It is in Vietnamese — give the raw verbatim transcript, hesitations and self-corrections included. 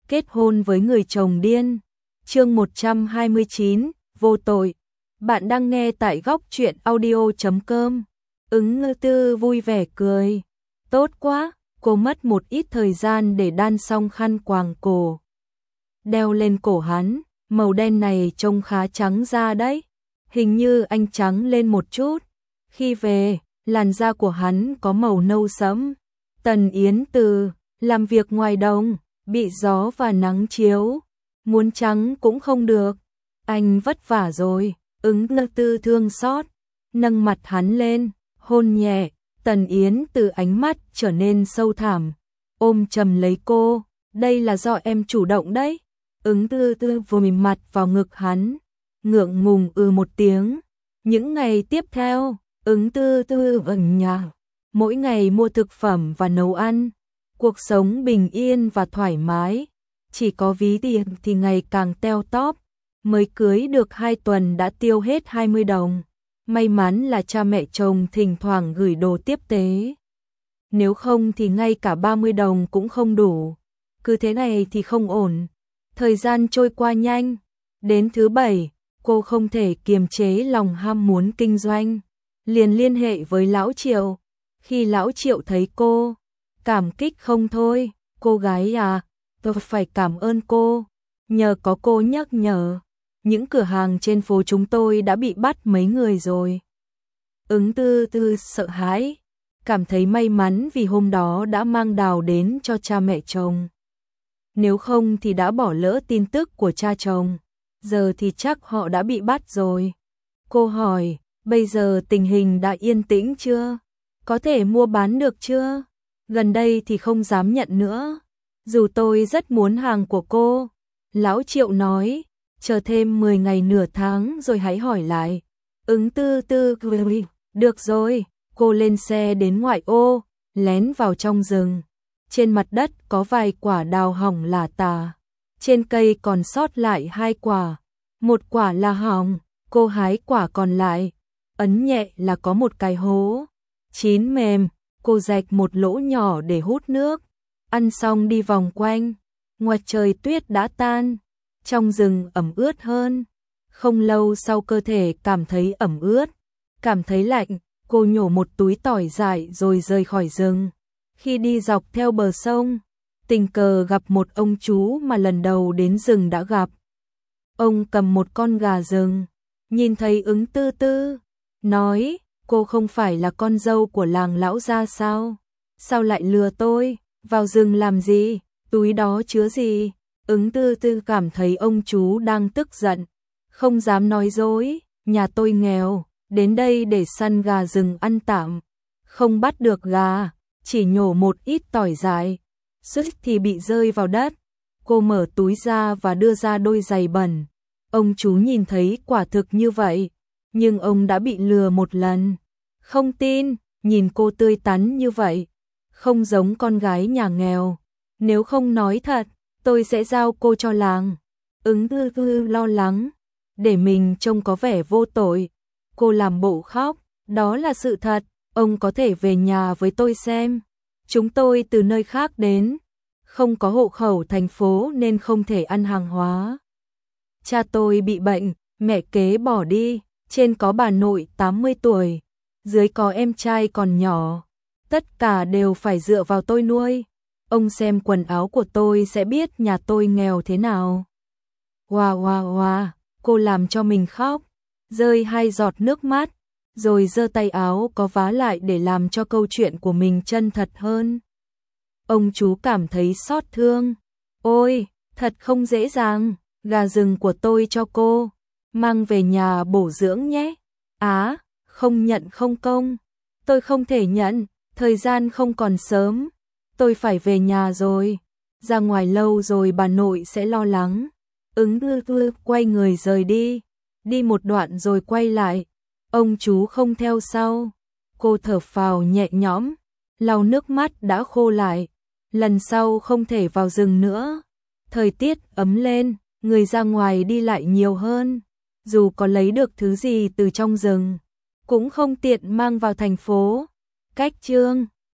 kết hôn với người chồng điên. Chương một trăm hai mươi chín, vô tội. Bạn đang nghe tại góc truyện audio chấm com. Ứng Ngư Tư vui vẻ cười. Tốt quá, cô mất một ít thời gian để đan xong khăn quàng cổ. Đeo lên cổ hắn, màu đen này trông khá trắng da đấy. Hình như anh trắng lên một chút. Khi về, làn da của hắn có màu nâu sẫm. Tần Yến Từ, làm việc ngoài đồng, bị gió và nắng chiếu. Muốn trắng cũng không được. Anh vất vả rồi. Ứng Ngư Tư thương xót, nâng mặt hắn lên, hôn nhẹ. Tần Yến Từ ánh mắt trở nên sâu thẳm, ôm chầm lấy cô. Đây là do em chủ động đấy. Ứng Tư Tư vùi mặt vào ngực hắn, ngượng ngùng ừ một tiếng. Những ngày tiếp theo, Ứng Tư Tư ở nhà, mỗi ngày mua thực phẩm và nấu ăn. Cuộc sống bình yên và thoải mái. Chỉ có ví tiền thì ngày càng teo tóp. Mới cưới được hai tuần đã tiêu hết hai mươi đồng. May mắn là cha mẹ chồng thỉnh thoảng gửi đồ tiếp tế. Nếu không thì ngay cả ba mươi đồng cũng không đủ. Cứ thế này thì không ổn. Thời gian trôi qua nhanh. Đến thứ bảy, cô không thể kiềm chế lòng ham muốn kinh doanh. Liền liên hệ với Lão Triệu. Khi Lão Triệu thấy cô, cảm kích không thôi. Cô gái à, tôi phải cảm ơn cô. Nhờ có cô nhắc nhở, những cửa hàng trên phố chúng tôi đã bị bắt mấy người rồi. Ứng Tư Tư sợ hãi, cảm thấy may mắn vì hôm đó đã mang đào đến cho cha mẹ chồng. Nếu không thì đã bỏ lỡ tin tức của cha chồng, giờ thì chắc họ đã bị bắt rồi. Cô hỏi, bây giờ tình hình đã yên tĩnh chưa? Có thể mua bán được chưa? Gần đây thì không dám nhận nữa. Dù tôi rất muốn hàng của cô. Lão Triệu nói, chờ thêm mười ngày nửa tháng rồi hãy hỏi lại. Ứng Tư Tư cười, được rồi. Cô lên xe đến ngoại ô, lén vào trong rừng. Trên mặt đất có vài quả đào hỏng lả tả. Trên cây còn sót lại hai quả. Một quả là hỏng, cô hái quả còn lại. Ấn nhẹ là có một cái hố. Chín mềm, cô rạch một lỗ nhỏ để hút nước. Ăn xong đi vòng quanh. Ngoài trời tuyết đã tan. Trong rừng ẩm ướt hơn. Không lâu sau cơ thể cảm thấy ẩm ướt. Cảm thấy lạnh, cô nhổ một túi tỏi dại rồi rời khỏi rừng. Khi đi dọc theo bờ sông, tình cờ gặp một ông chú mà lần đầu đến rừng đã gặp. Ông cầm một con gà rừng, nhìn thấy Ứng Tư Tư, nói, cô không phải là con dâu của làng lão gia sao? Sao lại lừa tôi, vào rừng làm gì, túi đó chứa gì? Ứng Tư Tư cảm thấy ông chú đang tức giận, không dám nói dối, nhà tôi nghèo, đến đây để săn gà rừng ăn tạm, không bắt được gà, chỉ nhổ một ít tỏi dại, suýt thì bị rơi vào đất. Cô mở túi ra và đưa ra đôi giày bẩn. Ông chú nhìn thấy quả thực như vậy, nhưng ông đã bị lừa một lần. Không tin, nhìn cô tươi tắn như vậy, không giống con gái nhà nghèo. Nếu không nói thật, tôi sẽ giao cô cho làng. Ứng Tư Tư lo lắng, để mình trông có vẻ vô tội. Cô làm bộ khóc, đó là sự thật, ông có thể về nhà với tôi xem. Chúng tôi từ nơi khác đến, không có hộ khẩu thành phố nên không thể ăn hàng hóa. Cha tôi bị bệnh, mẹ kế bỏ đi, trên có bà nội tám mươi tuổi, dưới có em trai còn nhỏ. Tất cả đều phải dựa vào tôi nuôi. Ông xem quần áo của tôi sẽ biết nhà tôi nghèo thế nào. Hoa hoa hoa, cô làm cho mình khóc, rơi hai giọt nước mắt, rồi giơ tay áo có vá lại để làm cho câu chuyện của mình chân thật hơn. Ông chú cảm thấy xót thương. Ôi, thật không dễ dàng, gà rừng của tôi cho cô, mang về nhà bổ dưỡng nhé. Á, không nhận không công, tôi không thể nhận, thời gian không còn sớm, tôi phải về nhà rồi, ra ngoài lâu rồi bà nội sẽ lo lắng. Ứng Tư Tư quay người rời đi, đi một đoạn rồi quay lại, ông chú không theo sau. Cô thở phào nhẹ nhõm, lau nước mắt đã khô lại, lần sau không thể vào rừng nữa. Thời tiết ấm lên, người ra ngoài đi lại nhiều hơn, dù có lấy được thứ gì từ trong rừng, cũng không tiện mang vào thành phố. Cách chương